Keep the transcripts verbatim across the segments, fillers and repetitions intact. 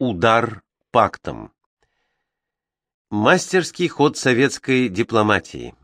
Удар пактом. Мастерский ход советской дипломатии.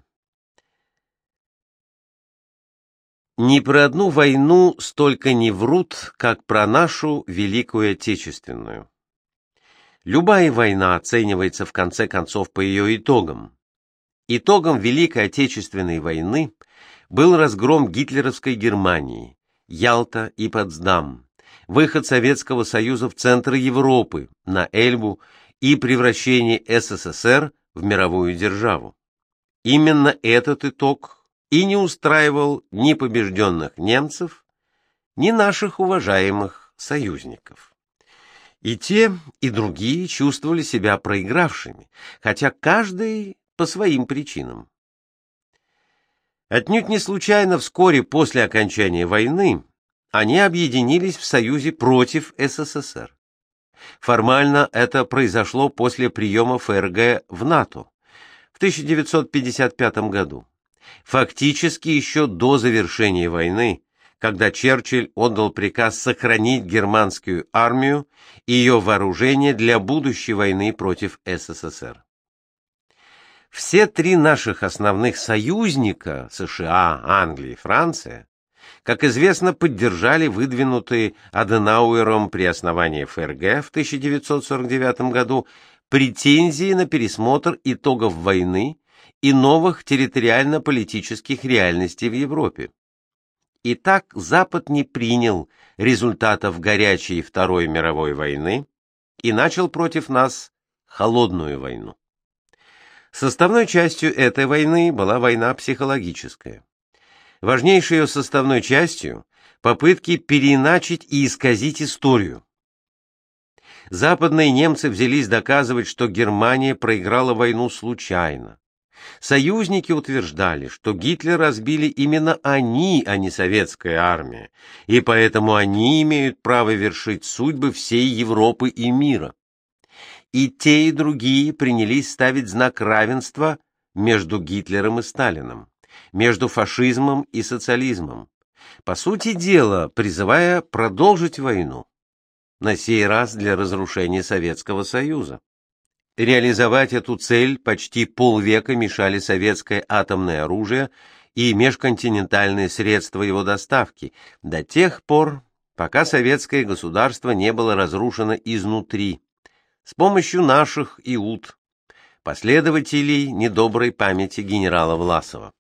Ни про одну войну столько не врут, как про нашу Великую Отечественную. Любая война оценивается в конце концов по ее итогам. Итогом Великой Отечественной войны был разгром гитлеровской Германии, Ялта и Потсдам, выход Советского Союза в центр Европы, на Эльбу и превращение СССР в мировую державу. Именно этот итог и не устраивал ни побежденных немцев, ни наших уважаемых союзников. И те, и другие чувствовали себя проигравшими, хотя каждый по своим причинам. Отнюдь не случайно вскоре после окончания войны они объединились в союзе против СССР. Формально это произошло после приема ФРГ в НАТО в тысяча девятьсот пятьдесят пятом году. Фактически еще до завершения войны, когда Черчилль отдал приказ сохранить германскую армию и ее вооружение для будущей войны против СССР. Все три наших основных союзника – США, Англия и Франция – как известно, поддержали выдвинутые Аденауэром при основании ФРГ в тысяча девятьсот сорок девятом году претензии на пересмотр итогов войны и новых территориально-политических реальностей в Европе. Итак, Запад не принял результатов горячей Второй мировой войны и начал против нас холодную войну. Составной частью этой войны была война психологическая. Важнейшей ее составной частью – попытки переиначить и исказить историю. Западные немцы взялись доказывать, что Германия проиграла войну случайно. Союзники утверждали, что Гитлера разбили именно они, а не советская армия, и поэтому они имеют право вершить судьбы всей Европы и мира. И те, и другие принялись ставить знак равенства между Гитлером и Сталиным, между фашизмом и социализмом, по сути дела призывая продолжить войну, на сей раз для разрушения Советского Союза. Реализовать эту цель почти полвека мешали советское атомное оружие и межконтинентальные средства его доставки, до тех пор, пока советское государство не было разрушено изнутри, с помощью наших иуд, последователей недоброй памяти генерала Власова.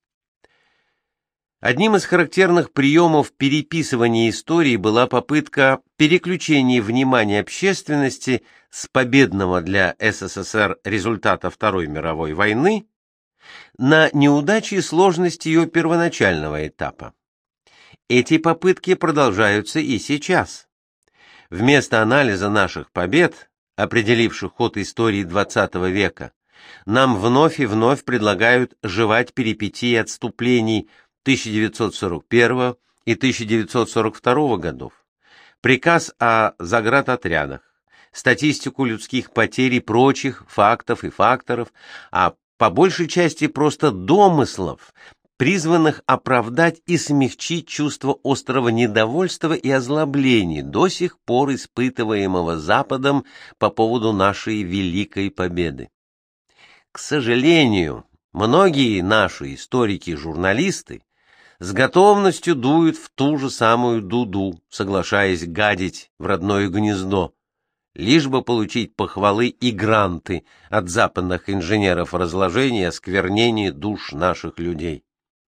Одним из характерных приемов переписывания истории была попытка переключения внимания общественности с победного для СССР результата Второй мировой войны на неудачи и сложности ее первоначального этапа. Эти попытки продолжаются и сейчас. Вместо анализа наших побед, определивших ход истории двадцатого века, нам вновь и вновь предлагают жевать перипетии отступлений тысяча девятьсот сорок первого и тысяча девятьсот сорок второго годов, приказ о заградотрядах, статистику людских потерь и прочих фактов и факторов, а по большей части просто домыслов, призванных оправдать и смягчить чувство острого недовольства и озлобления, до сих пор испытываемого Западом по поводу нашей великой победы. К сожалению, многие наши историки-журналисты с готовностью дуют в ту же самую дуду, соглашаясь гадить в родное гнездо, лишь бы получить похвалы и гранты от западных инженеров разложения и осквернения душ наших людей.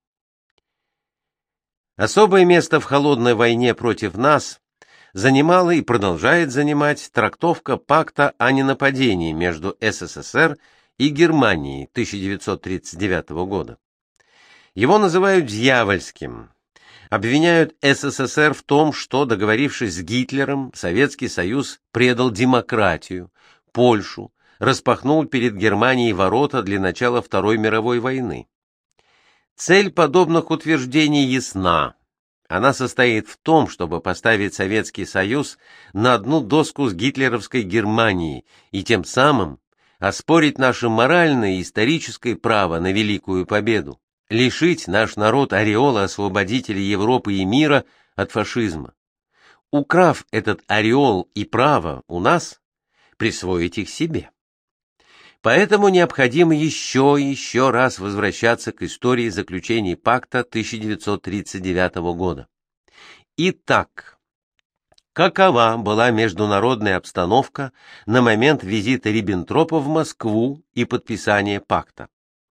Особое место в холодной войне против нас занимала и продолжает занимать трактовка пакта о ненападении между СССР и Германией тысяча девятьсот тридцать девятого года. Его называют дьявольским, обвиняют СССР в том, что, договорившись с Гитлером, Советский Союз предал демократию, Польшу, распахнул перед Германией ворота для начала Второй мировой войны. Цель подобных утверждений ясна. Она состоит в том, чтобы поставить Советский Союз на одну доску с гитлеровской Германией и тем самым оспорить наше моральное и историческое право на великую победу, лишить наш народ ореола освободителей Европы и мира от фашизма. Украв этот ореол и право у нас, присвоить их себе. Поэтому необходимо еще и еще раз возвращаться к истории заключения пакта тысяча девятьсот тридцать девятого года. Итак, какова была международная обстановка на момент визита Риббентропа в Москву и подписания пакта?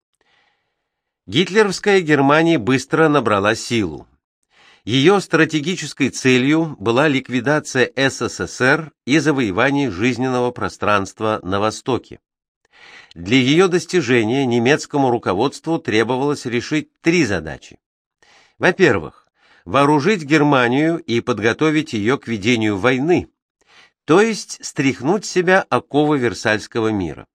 Гитлеровская Германия быстро набрала силу. Ее стратегической целью была ликвидация СССР и завоевание жизненного пространства на Востоке. Для ее достижения немецкому руководству требовалось решить три задачи. Во-первых, вооружить Германию и подготовить ее к ведению войны, то есть стряхнуть с себя оковы Версальского мира.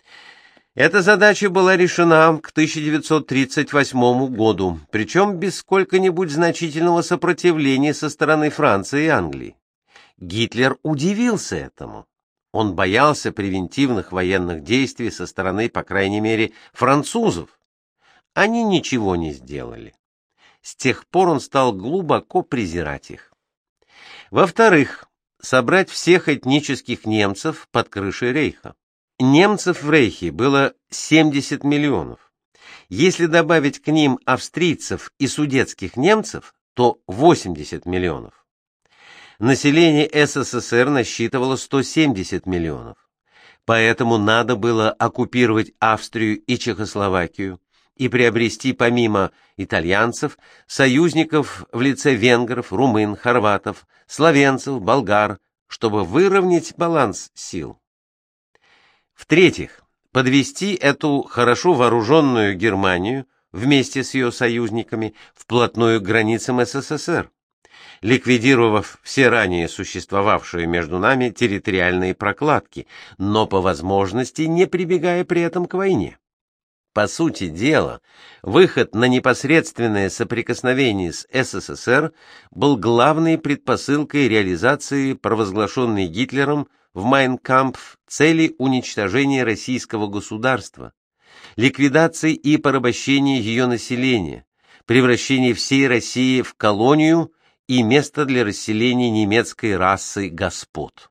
Эта задача была решена к тысяча девятьсот тридцать восьмому году, причем без сколько-нибудь значительного сопротивления со стороны Франции и Англии. Гитлер удивился этому. Он боялся превентивных военных действий со стороны, по крайней мере, французов. Они ничего не сделали. С тех пор он стал глубоко презирать их. Во-вторых, собрать всех этнических немцев под крышей Рейха. Немцев в Рейхе было семьдесят миллионов. Если добавить к ним австрийцев и судетских немцев, то восемьдесят миллионов. Население СССР насчитывало сто семьдесят миллионов. Поэтому надо было оккупировать Австрию и Чехословакию и приобрести помимо итальянцев союзников в лице венгров, румын, хорватов, словенцев, болгар, чтобы выровнять баланс сил. В-третьих, подвести эту хорошо вооруженную Германию вместе с ее союзниками вплотную к границам СССР, ликвидировав все ранее существовавшие между нами территориальные прокладки, но по возможности не прибегая при этом к войне. По сути дела, выход на непосредственное соприкосновение с СССР был главной предпосылкой реализации провозглашенной Гитлером в «Майн кампф» цели уничтожения российского государства, ликвидации и порабощения ее населения, превращения всей России в колонию и место для расселения немецкой расы господ.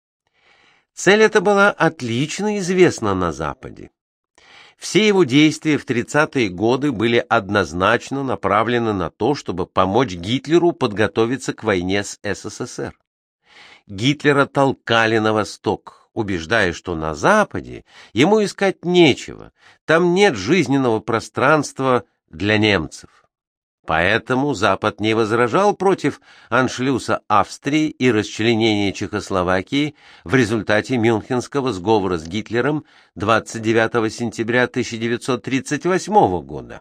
Цель эта была отлично известна на Западе. Все его действия в тридцатые годы были однозначно направлены на то, чтобы помочь Гитлеру подготовиться к войне с СССР. Гитлера толкали на восток, убеждая, что на Западе ему искать нечего, там нет жизненного пространства для немцев. Поэтому Запад не возражал против аншлюса Австрии и расчленения Чехословакии в результате Мюнхенского сговора с Гитлером двадцать девятого сентября тысяча девятьсот тридцать восьмого года.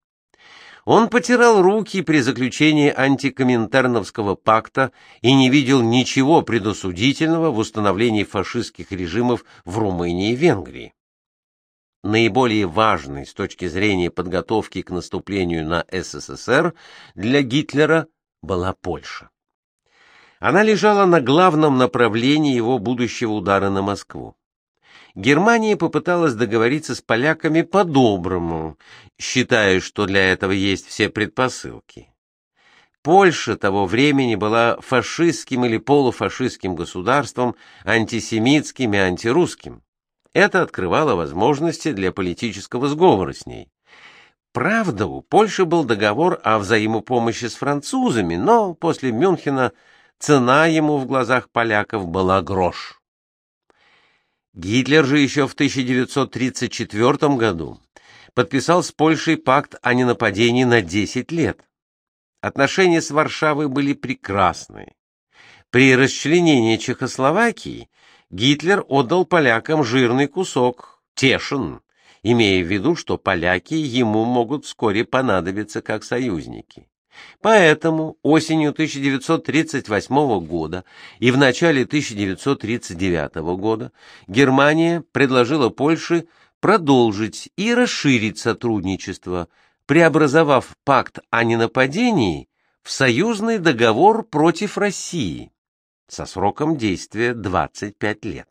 Он потирал руки при заключении антикоминтерновского пакта и не видел ничего предосудительного в установлении фашистских режимов в Румынии и Венгрии. Наиболее важной с точки зрения подготовки к наступлению на СССР для Гитлера была Польша. Она лежала на главном направлении его будущего удара на Москву. Германия попыталась договориться с поляками по-доброму, считая, что для этого есть все предпосылки. Польша того времени была фашистским или полуфашистским государством, антисемитским и антирусским. Это открывало возможности для политического сговора с ней. Правда, у Польши был договор о взаимопомощи с французами, но после Мюнхена цена ему в глазах поляков была грош. Гитлер же еще в тысяча девятьсот тридцать четвёртом году подписал с Польшей пакт о ненападении на десять лет. Отношения с Варшавой были прекрасные. При расчленении Чехословакии Гитлер отдал полякам жирный кусок, Тешин, имея в виду, что поляки ему могут вскоре понадобиться как союзники. Поэтому осенью тысяча девятьсот тридцать восьмого года и в начале тысяча девятьсот тридцать девятого года Германия предложила Польше продолжить и расширить сотрудничество, преобразовав пакт о ненападении в союзный договор против России со сроком действия двадцать пять лет.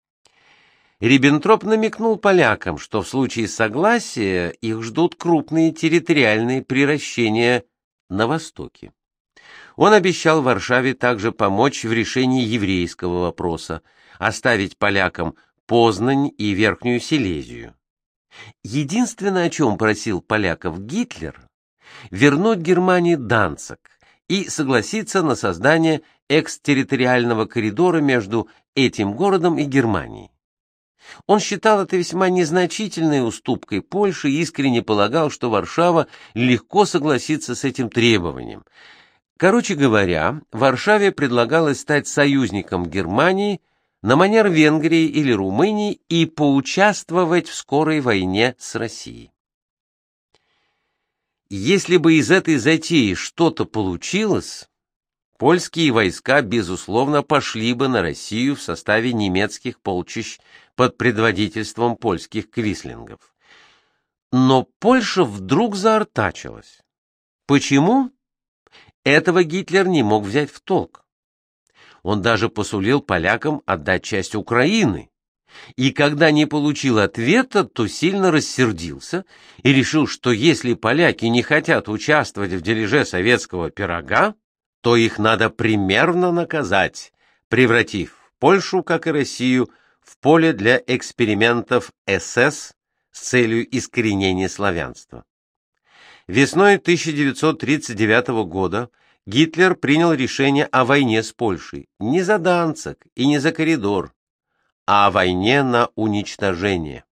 Риббентроп намекнул полякам, что в случае согласия их ждут крупные территориальные приращения на Востоке. Он обещал Варшаве также помочь в решении еврейского вопроса, оставить полякам Познань и Верхнюю Силезию. Единственное, о чем просил поляков Гитлер, вернуть Германии Данциг и согласиться на создание экстерриториального коридора между этим городом и Германией. Он считал это весьма незначительной уступкой Польши и искренне полагал, что Варшава легко согласится с этим требованием. Короче говоря, Варшаве предлагалось стать союзником Германии на манер Венгрии или Румынии и поучаствовать в скорой войне с Россией. Если бы из этой затеи что-то получилось, польские войска, безусловно, пошли бы на Россию в составе немецких полчищ под предводительством польских квислингов. Но Польша вдруг заортачилась. Почему? Этого Гитлер не мог взять в толк. Он даже посулил полякам отдать часть Украины, и когда не получил ответа, то сильно рассердился и решил, что если поляки не хотят участвовать в дележе советского пирога, то их надо примерно наказать, превратив Польшу, как и Россию, в поле для экспериментов эс эс с целью искоренения славянства. Весной тысяча девятьсот тридцать девятого года Гитлер принял решение о войне с Польшей не за Данциг и не за коридор, а о войне на уничтожение.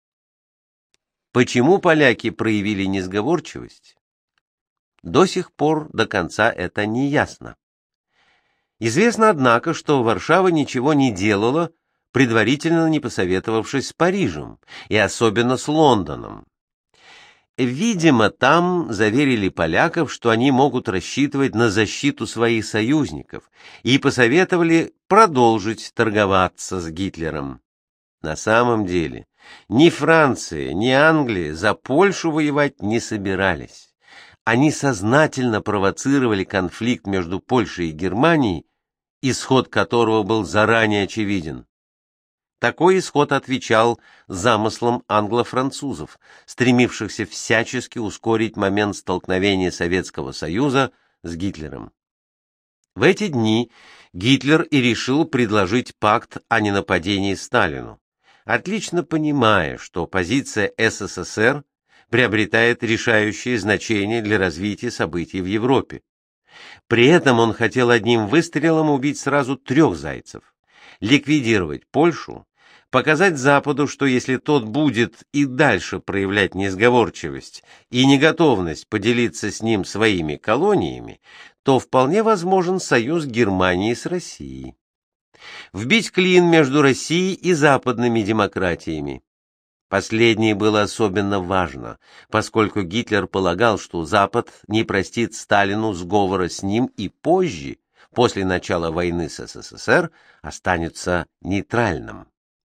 Почему поляки проявили несговорчивость? До сих пор до конца это не ясно. Известно, однако, что Варшава ничего не делала, предварительно не посоветовавшись с Парижем, и особенно с Лондоном. Видимо, там заверили поляков, что они могут рассчитывать на защиту своих союзников, и посоветовали продолжить торговаться с Гитлером. На самом деле, ни Франция, ни Англия за Польшу воевать не собирались. Они сознательно провоцировали конфликт между Польшей и Германией, исход которого был заранее очевиден. Такой исход отвечал замыслам англо-французов, стремившихся всячески ускорить момент столкновения Советского Союза с Гитлером. В эти дни Гитлер и решил предложить пакт о ненападении Сталину, отлично понимая, что позиция эс эс эс эр приобретает решающее значение для развития событий в Европе. При этом он хотел одним выстрелом убить сразу трех зайцев: ликвидировать Польшу, показать Западу, что если тот будет и дальше проявлять несговорчивость и неготовность поделиться с ним своими колониями, то вполне возможен союз Германии с Россией. Вбить клин между Россией и западными демократиями. Последнее было особенно важно, поскольку Гитлер полагал, что Запад не простит Сталину сговора с ним и позже, после начала войны с эс эс эс эр, останется нейтральным.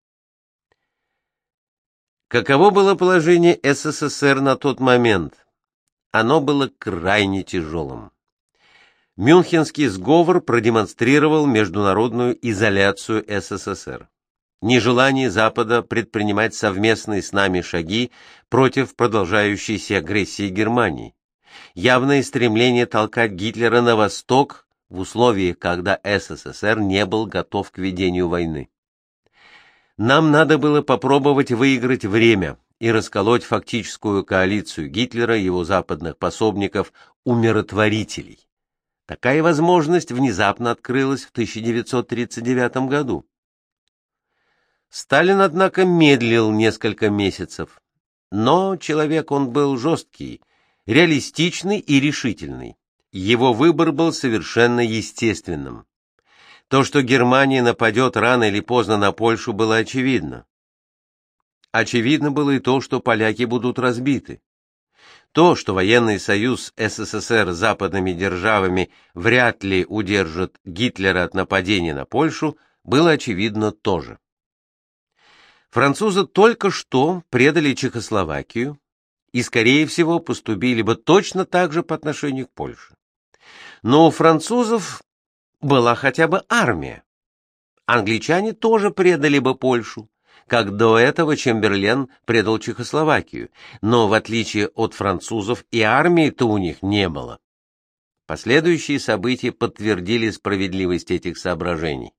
Каково было положение эс эс эс эр на тот момент? Оно было крайне тяжелым. Мюнхенский сговор продемонстрировал международную изоляцию эс эс эс эр, нежелание Запада предпринимать совместные с нами шаги против продолжающейся агрессии Германии, явное стремление толкать Гитлера на восток в условиях, когда эс эс эс эр не был готов к ведению войны. Нам надо было попробовать выиграть время и расколоть фактическую коалицию Гитлера и его западных пособников-умиротворителей. Такая возможность внезапно открылась в тысяча девятьсот тридцать девятом году. Сталин, однако, медлил несколько месяцев, но человек он был жесткий, реалистичный и решительный. Его выбор был совершенно естественным. То, что Германия нападет рано или поздно на Польшу, было очевидно. Очевидно было и то, что поляки будут разбиты. То, что военный союз эс эс эс эр с западными державами вряд ли удержит Гитлера от нападения на Польшу, было очевидно тоже. Французы только что предали Чехословакию и, скорее всего, поступили бы точно так же по отношению к Польше. Но у французов была хотя бы армия. Англичане тоже предали бы Польшу, как до этого Чемберлен предал Чехословакию, но в отличие от французов и армии-то у них не было. Последующие события подтвердили справедливость этих соображений.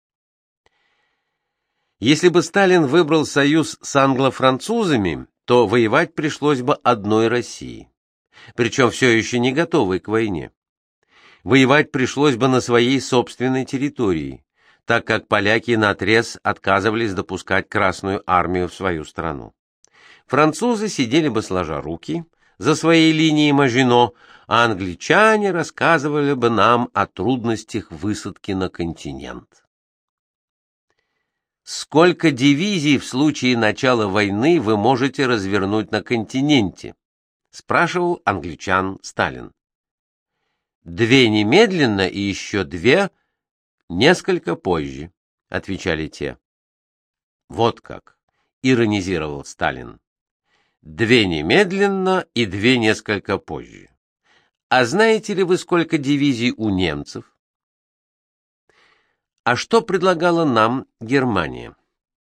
Если бы Сталин выбрал союз с англо-французами, то воевать пришлось бы одной России, причем все еще не готовой к войне. Воевать пришлось бы на своей собственной территории, так как поляки наотрез отказывались допускать Красную армию в свою страну. Французы сидели бы сложа руки за своей линией Мажино, а англичане рассказывали бы нам о трудностях высадки на континент. Сколько дивизий в случае начала войны вы можете развернуть на континенте? Спрашивал англичан Сталин. Две немедленно и еще две несколько позже, отвечали те. Вот как, иронизировал Сталин. Две немедленно и две несколько позже. А знаете ли вы, сколько дивизий у немцев? А что предлагала нам Германия?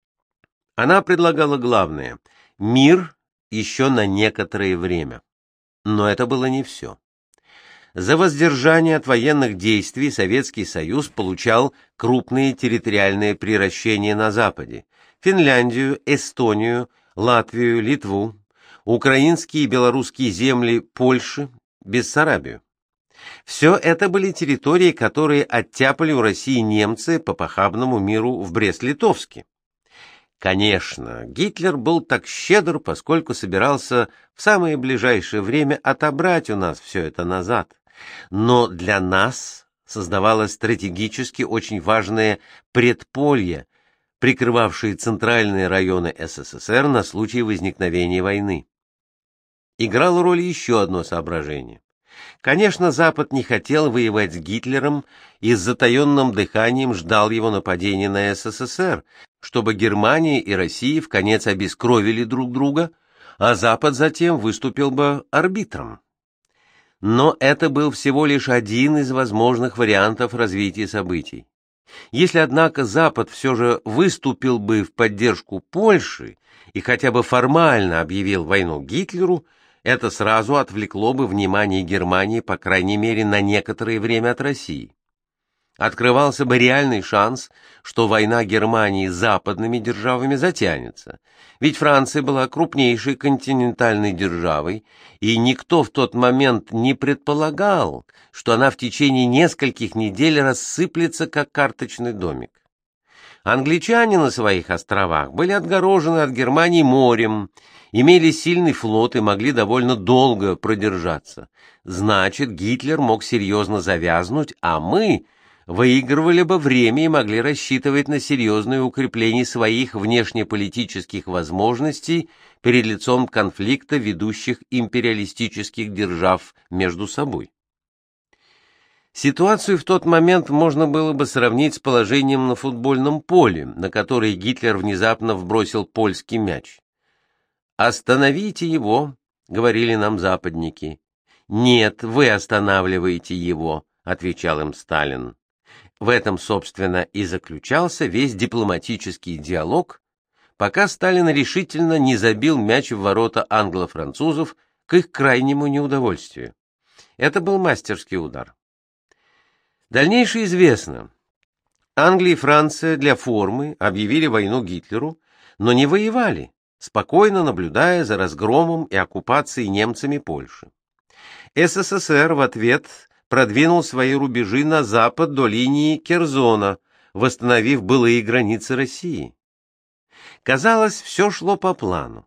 Она предлагала главное – мир еще на некоторое время. Но это было не все. За воздержание от военных действий Советский Союз получал крупные территориальные приращения на Западе – Финляндию, Эстонию, Латвию, Литву, украинские и белорусские земли Польши, Бессарабию. Все это были территории, которые оттяпали у России немцы по похабному миру в Брест-Литовске. Конечно, Гитлер был так щедр, поскольку собирался в самое ближайшее время отобрать у нас все это назад. Но для нас создавалось стратегически очень важное предполье, прикрывавшее центральные районы СССР на случай возникновения войны. Играло роль еще одно соображение. Конечно, Запад не хотел воевать с Гитлером и с затаенным дыханием ждал его нападения на СССР, чтобы Германия и Россия вконец обескровили друг друга, а Запад затем выступил бы арбитром. Но это был всего лишь один из возможных вариантов развития событий. Если, однако, Запад все же выступил бы в поддержку Польши и хотя бы формально объявил войну Гитлеру, это сразу отвлекло бы внимание Германии, по крайней мере, на некоторое время от России. Открывался бы реальный шанс, что война Германии с западными державами затянется, ведь Франция была крупнейшей континентальной державой, и никто в тот момент не предполагал, что она в течение нескольких недель рассыплется, как карточный домик. Англичане на своих островах были отгорожены от Германии морем, имели сильный флот и могли довольно долго продержаться. Значит, Гитлер мог серьезно завязнуть, а мы выигрывали бы время и могли рассчитывать на серьезное укрепление своих внешнеполитических возможностей перед лицом конфликта ведущих империалистических держав между собой. Ситуацию в тот момент можно было бы сравнить с положением на футбольном поле, на которое Гитлер внезапно вбросил польский мяч. «Остановите его», — говорили нам западники. «Нет, вы останавливаете его», — отвечал им Сталин. В этом, собственно, и заключался весь дипломатический диалог, пока Сталин решительно не забил мяч в ворота англо-французов к их крайнему неудовольствию. Это был мастерский удар. Дальнейшее известно. Англия и Франция для формы объявили войну Гитлеру, но не воевали, спокойно наблюдая за разгромом и оккупацией немцами Польши. СССР в ответ продвинул свои рубежи на запад до линии Керзона, восстановив былые границы России. Казалось, все шло по плану.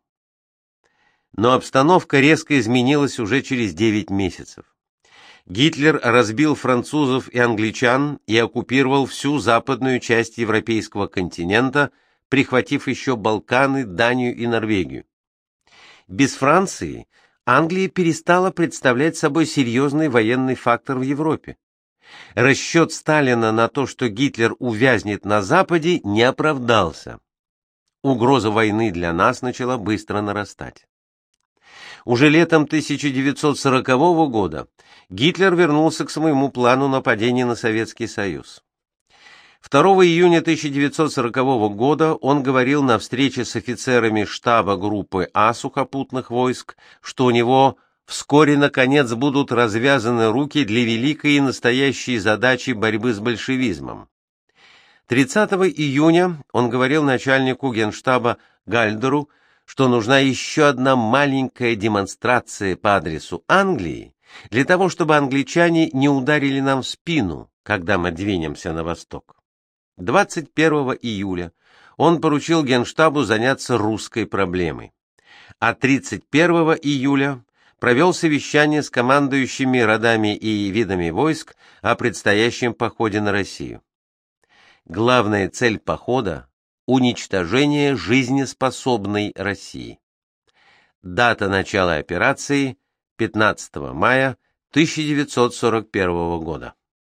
Но обстановка резко изменилась уже через девять месяцев. Гитлер разбил французов и англичан и оккупировал всю западную часть европейского континента, прихватив еще Балканы, Данию и Норвегию. Без Франции Англия перестала представлять собой серьезный военный фактор в Европе. Расчет Сталина на то, что Гитлер увязнет на Западе, не оправдался. Угроза войны для нас начала быстро нарастать. Уже летом тысяча девятьсот сорокового года Гитлер вернулся к своему плану нападения на Советский Союз. второго июня тысяча девятьсот сорокового года он говорил на встрече с офицерами штаба группы А сухопутных войск, что у него вскоре, наконец, будут развязаны руки для великой и настоящей задачи борьбы с большевизмом. тридцатого июня он говорил начальнику генштаба Гальдеру, что нужна еще одна маленькая демонстрация по адресу Англии, для того, чтобы англичане не ударили нам в спину, когда мы двинемся на восток. двадцать первого июля он поручил генштабу заняться русской проблемой, а тридцать первого июля провел совещание с командующими родами и видами войск о предстоящем походе на Россию. Главная цель похода – уничтожение жизнеспособной России. Дата начала операции – пятнадцатого мая тысяча девятьсот сорок первого года.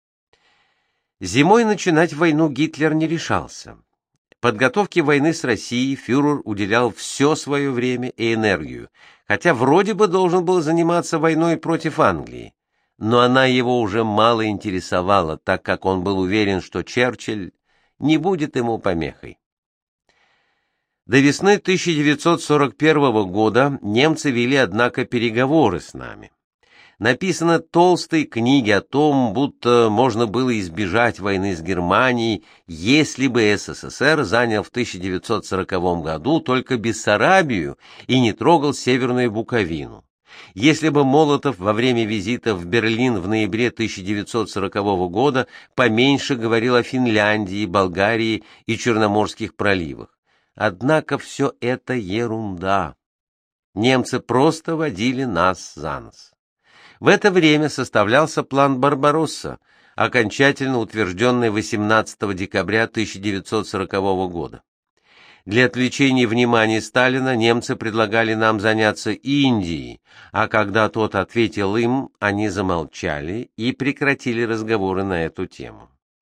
Зимой начинать войну Гитлер не решался. Подготовке войны с Россией фюрер уделял все свое время и энергию, хотя вроде бы должен был заниматься войной против Англии. Но она его уже мало интересовала, так как он был уверен, что Черчилль не будет ему помехой. До весны тысяча девятьсот сорок первого года немцы вели, однако, переговоры с нами. Написаны толстые книги о том, будто можно было избежать войны с Германией, если бы СССР занял в тысяча девятьсот сороковом году только Бессарабию и не трогал Северную Буковину. Если бы Молотов во время визита в Берлин в ноябре тысяча девятьсот сорокового года поменьше говорил о Финляндии, Болгарии и Черноморских проливах. Однако все это ерунда. Немцы просто водили нас за нос. В это время составлялся план «Барбаросса», окончательно утвержденный восемнадцатого декабря тысяча девятьсот сорокового года. Для отвлечения внимания Сталина немцы предлагали нам заняться Индией, а когда тот ответил им, они замолчали и прекратили разговоры на эту тему.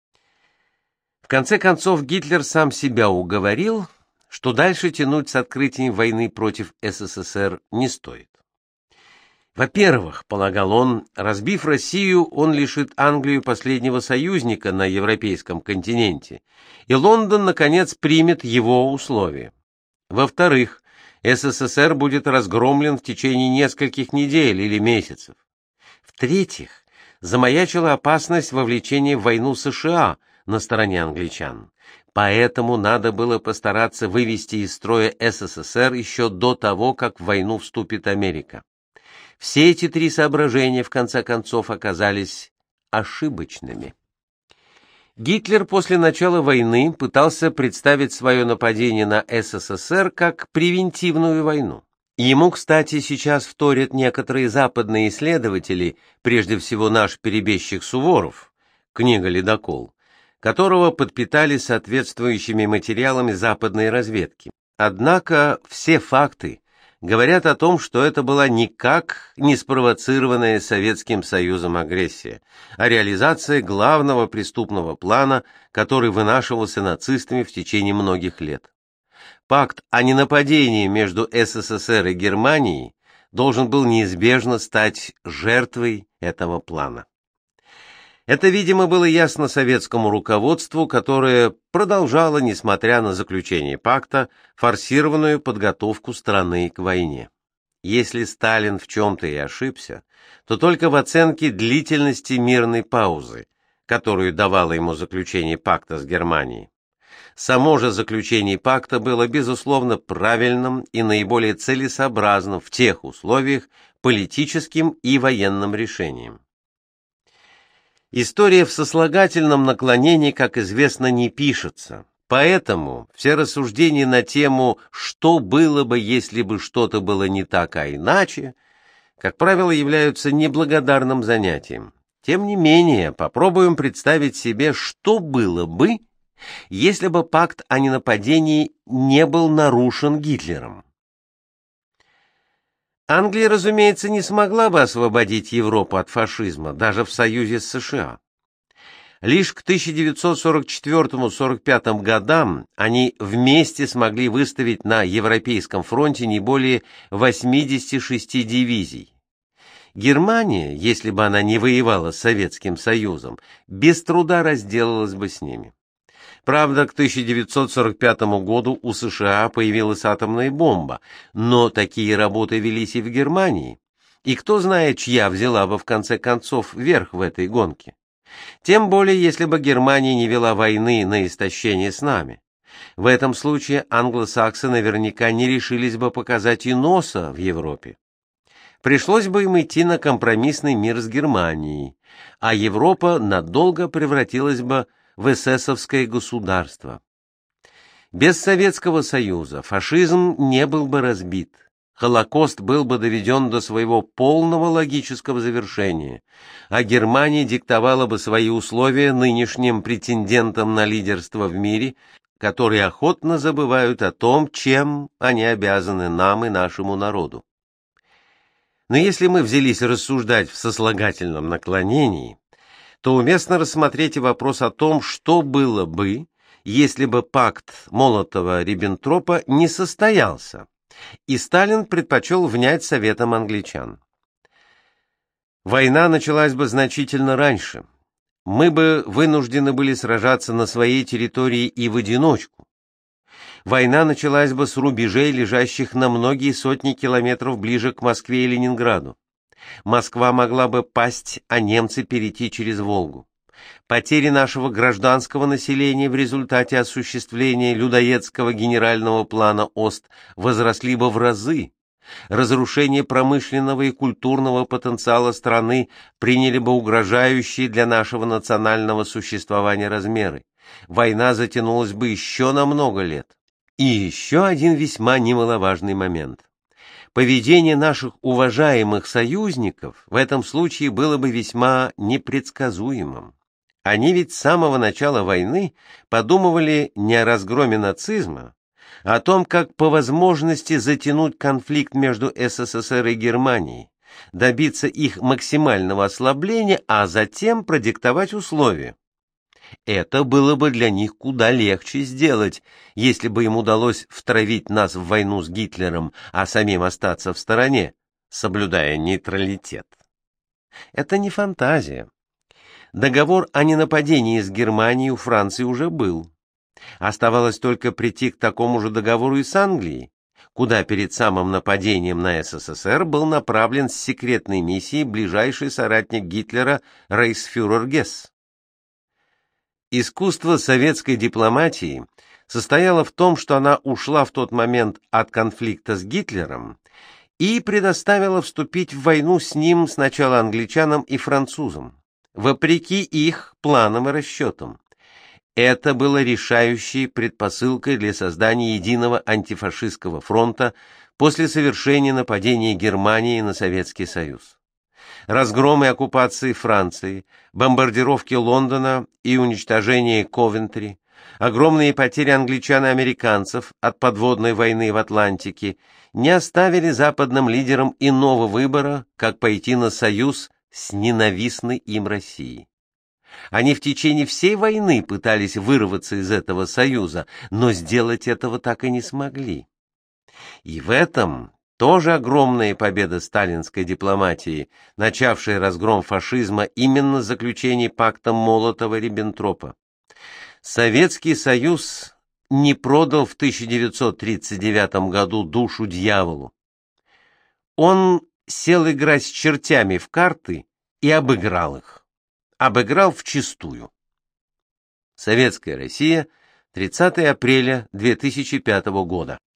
В конце концов, Гитлер сам себя уговорил, что дальше тянуть с открытием войны против СССР не стоит. Во-первых, полагал он, разбив Россию, он лишит Англию последнего союзника на европейском континенте, и Лондон, наконец, примет его условия. Во-вторых, СССР будет разгромлен в течение нескольких недель или месяцев. В-третьих, замаячила опасность вовлечения в войну США на стороне англичан. Поэтому надо было постараться вывести из строя СССР еще до того, как в войну вступит Америка. Все эти три соображения, в конце концов, оказались ошибочными. Гитлер после начала войны пытался представить свое нападение на СССР как превентивную войну. Ему, кстати, сейчас вторят некоторые западные исследователи, прежде всего наш перебежчик Суворов, книга «Ледокол», которого подпитали соответствующими материалами западной разведки. Однако все факты говорят о том, что это была никак не спровоцированная Советским Союзом агрессия, а реализация главного преступного плана, который вынашивался нацистами в течение многих лет. Пакт о ненападении между СССР и Германией должен был неизбежно стать жертвой этого плана. Это, видимо, было ясно советскому руководству, которое продолжало, несмотря на заключение пакта, форсированную подготовку страны к войне. Если Сталин в чем-то и ошибся, то только в оценке длительности мирной паузы, которую давало ему заключение пакта с Германией. Само же заключение пакта было, безусловно, правильным и наиболее целесообразным в тех условиях политическим и военным решением. История в сослагательном наклонении, как известно, не пишется, поэтому все рассуждения на тему «что было бы, если бы что-то было не так, а иначе», как правило, являются неблагодарным занятием. Тем не менее, попробуем представить себе, что было бы, если бы пакт о ненападении не был нарушен Гитлером. Англия, разумеется, не смогла бы освободить Европу от фашизма, даже в союзе с США. Лишь к тысяча девятьсот сорок четвёртому — сорок пятому годам они вместе смогли выставить на Европейском фронте не более восьмидесяти шести дивизий. Германия, если бы она не воевала с Советским Союзом, без труда разделалась бы с ними. Правда, к тысяча девятьсот сорок пятому году у США появилась атомная бомба, но такие работы велись и в Германии. И кто знает, чья взяла бы в конце концов верх в этой гонке. Тем более, если бы Германия не вела войны на истощение с нами. В этом случае англосаксы наверняка не решились бы показать и носа в Европе. Пришлось бы им идти на компромиссный мир с Германией, а Европа надолго превратилась бы в эсэсовское государство. Без Советского Союза фашизм не был бы разбит, Холокост был бы доведен до своего полного логического завершения, а Германия диктовала бы свои условия нынешним претендентам на лидерство в мире, которые охотно забывают о том, чем они обязаны нам и нашему народу. Но если мы взялись рассуждать в сослагательном наклонении, то уместно рассмотреть и вопрос о том, что было бы, если бы пакт Молотова-Риббентропа не состоялся, и Сталин предпочел внять советам англичан. Война началась бы значительно раньше. Мы бы вынуждены были сражаться на своей территории и в одиночку. Война началась бы с рубежей, лежащих на многие сотни километров ближе к Москве и Ленинграду. Москва могла бы пасть, а немцы перейти через Волгу. Потери нашего гражданского населения в результате осуществления людоедского генерального плана Ост возросли бы в разы. Разрушение промышленного и культурного потенциала страны приняли бы угрожающие для нашего национального существования размеры. Война затянулась бы еще на много лет. И еще один весьма немаловажный момент. Поведение наших уважаемых союзников в этом случае было бы весьма непредсказуемым. Они ведь с самого начала войны подумывали не о разгроме нацизма, а о том, как по возможности затянуть конфликт между СССР и Германией, добиться их максимального ослабления, а затем продиктовать условия. Это было бы для них куда легче сделать, если бы им удалось втравить нас в войну с Гитлером, а самим остаться в стороне, соблюдая нейтралитет. Это не фантазия. Договор о ненападении с Германией у Франции уже был. Оставалось только прийти к такому же договору и с Англией, куда перед самым нападением на СССР был направлен с секретной миссией ближайший соратник Гитлера рейхсфюрер Гесс. Искусство советской дипломатии состояло в том, что она ушла в тот момент от конфликта с Гитлером и предоставила вступить в войну с ним сначала англичанам и французам, вопреки их планам и расчетам. Это было решающей предпосылкой для создания единого антифашистского фронта после совершения нападения Германии на Советский Союз. Разгром и оккупации Франции, бомбардировки Лондона и уничтожение Ковентри, огромные потери англичан и американцев от подводной войны в Атлантике не оставили западным лидерам иного выбора, как пойти на союз с ненавистной им Россией. Они в течение всей войны пытались вырваться из этого союза, но сделать этого так и не смогли. И в этом тоже огромная победа сталинской дипломатии, начавшей разгром фашизма именно с заключения пакта Молотова-Риббентропа. Советский Союз не продал в тысяча девятьсот тридцать девятом году душу дьяволу. Он сел играть с чертями в карты и обыграл их. Обыграл вчистую. Советская Россия, тридцатое апреля две тысячи пятого года.